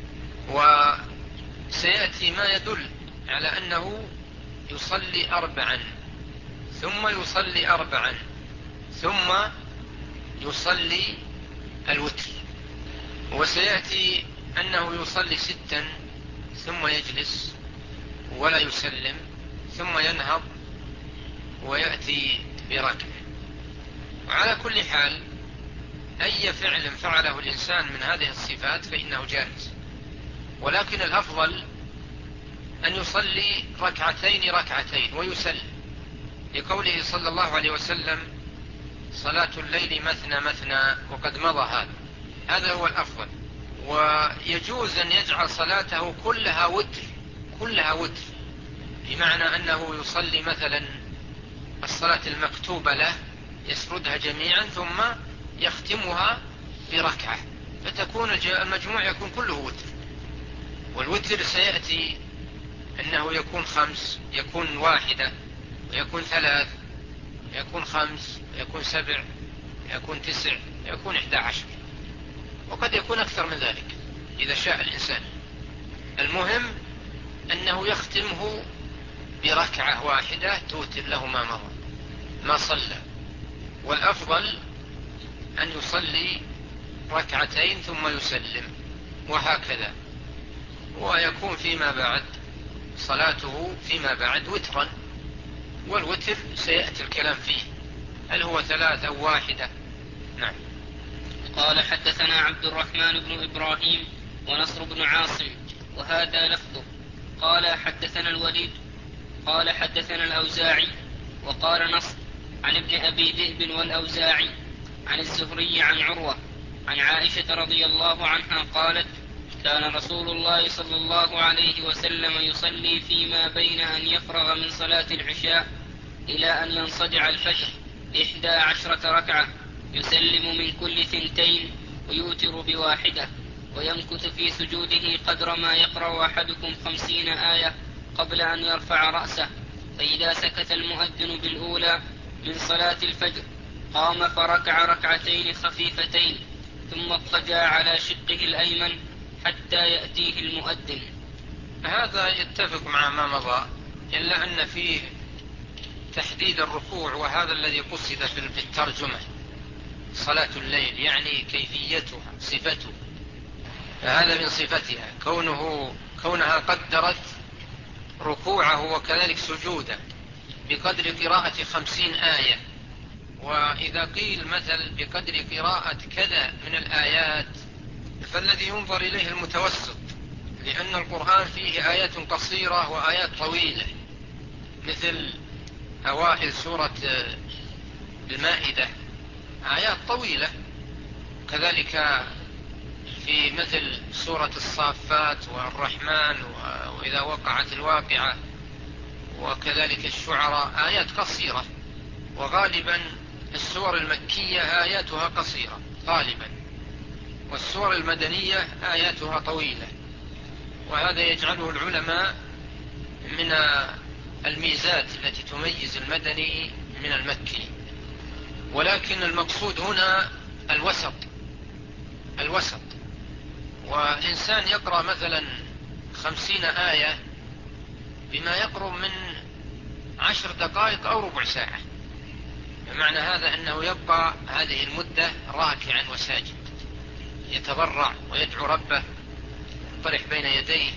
وسيأتي ما يدل على أنه يصلي أربعا ثم يصلي أربعا ثم يصلي الوتر، وسيأتي أنه يصلي ستا ثم يجلس ولا يسلم ثم ينهض ويأتي بركعة. وعلى كل حال أي فعل فعله الإنسان من هذه الصفات فإنه جائز، ولكن الأفضل أن يصلي ركعتين ركعتين ويسلم، لقوله صلى الله عليه وسلم صلاة الليل مثنى مثنى وقد مضى هذا. هذا هو الأفضل. ويجوز أن يجعل صلاته كلها وتر كلها وتر بمعنى أنه يصلي مثلا الصلاة المكتوبة له يسردها جميعا ثم يختمها بركعة، فتكون المجموع يكون كله وتر. والوتر سيأتي أنه يكون خمس، يكون واحدة، ويكون ثلاث، يكون خمس، يكون سبع، يكون تسع، يكون إحدى عشر، وقد يكون أكثر من ذلك إذا شاء الإنسان. المهم أنه يختمه بركعة واحدة توتر له ما مضى ما صلى. والأفضل أن يصلي ركعتين ثم يسلم وهكذا، ويكون فيما بعد صلاته فيما بعد وترا. والوتر سيأتي الكلام فيه هل هو ثلاث أو واحدة. نعم. قال حدثنا عبد الرحمن بن إبراهيم ونصر بن عاصم وهذا لفظه. قال حدثنا الوليد قال حدثنا الأوزاعي وقال نصر عن ابن أبي ذئب والأوزاعي عن الزهري عن عروة عن عائشة رضي الله عنها قالت كان رسول الله صلى الله عليه وسلم يصلي فيما بين أن يفرغ من صلاة العشاء إلى أن ينصدع الفجر إحدى عشرة ركعة يسلم من كل ثنتين ويوتر بواحدة، ويمكث في سجوده قدر ما يقرأ أحدكم خمسين آية قبل أن يرفع رأسه، فإذا سكت المؤذن بالأولى من صلاة الفجر قام فركع ركعتين خفيفتين ثم اضطجع على شقه الأيمن حتى يأتيه المؤذن. هذا يتفق مع ما مضى، إلا أن فيه تحديد الركوع، وهذا الذي قصد في الترجمة صلاة الليل، يعني كيفيتها صفته. فهذا من صفتها كونه كونها قدرت ركوعه وكذلك سجوده بقدر قراءة خمسين آية. وإذا قيل مثل بقدر قراءة كذا من الآيات فالذي ينظر إليه المتوسط، لأن القرآن فيه آيات قصيرة وآيات طويلة، مثل أوائل سورة المائدة آيات طويلة، كذلك في مثل سورة الصافات والرحمن وإذا وقعت الواقعة، وكذلك الشعراء آيات قصيرة. وغالبا السور المكية آياتها قصيرة غالبا، والسور المدنية آياتها طويلة، وهذا يجعله العلماء من الميزات التي تميز المدني من المكي. ولكن المقصود هنا الوسط الوسط وإنسان يقرأ مثلا خمسين آية بما يقرب من عشر دقائق أو ربع ساعة، بمعنى هذا أنه يبقى هذه المدة راكعا وساجد يتضرع ويدعو ربه طرح بين يديه،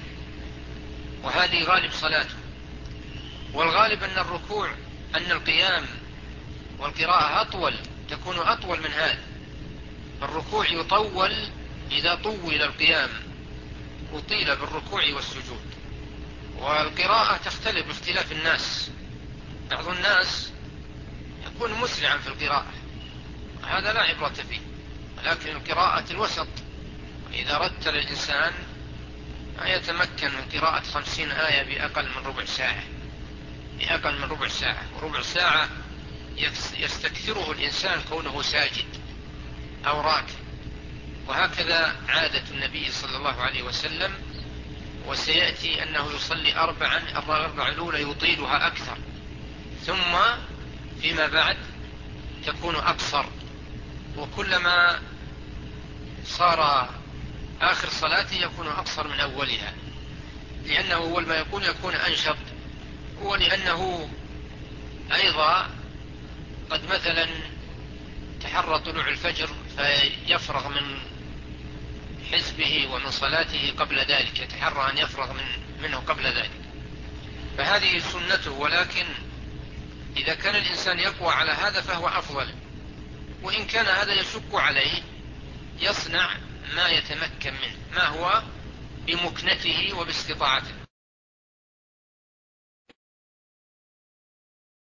وهذه غالب صلاته. والغالب أن الركوع أن القيام والقراءة أطول، تكون أطول من هذا. الركوع يطول إذا طول القيام، أطيل بالركوع والسجود. والقراءة تختلف باختلاف الناس. بعض الناس يكون مسرعا في القراءة، هذا لا عبرة فيه، ولكن القراءة الوسط. وإذا رتل الإنسان ما يتمكن من قراءة خمسين آية بأقل من ربع ساعة، بأقل من ربع ساعة، وربع ساعة يستكثره الإنسان كونه ساجد أو راكع. وهكذا عادة النبي صلى الله عليه وسلم، وسيأتي أنه يصلي أربعا، الأربع الأولى يطيلها أكثر، ثم فيما بعد تكون أقصر، وكلما صار آخر صلاته يكون أقصر من أولها، لأنه أول ما يكون يكون أنشط، ولأنه أيضا قد مثلا تحرى طلوع الفجر فيفرغ من حزبه ومن صلاته قبل ذلك، يتحرى أن يفرغ من منه قبل ذلك، فهذه سنته. ولكن إذا كان الإنسان يقوى على هذا فهو أفضل، وإن كان هذا يشق عليه يصنع ما يتمكن منه، ما هو بمكنته وباستطاعته.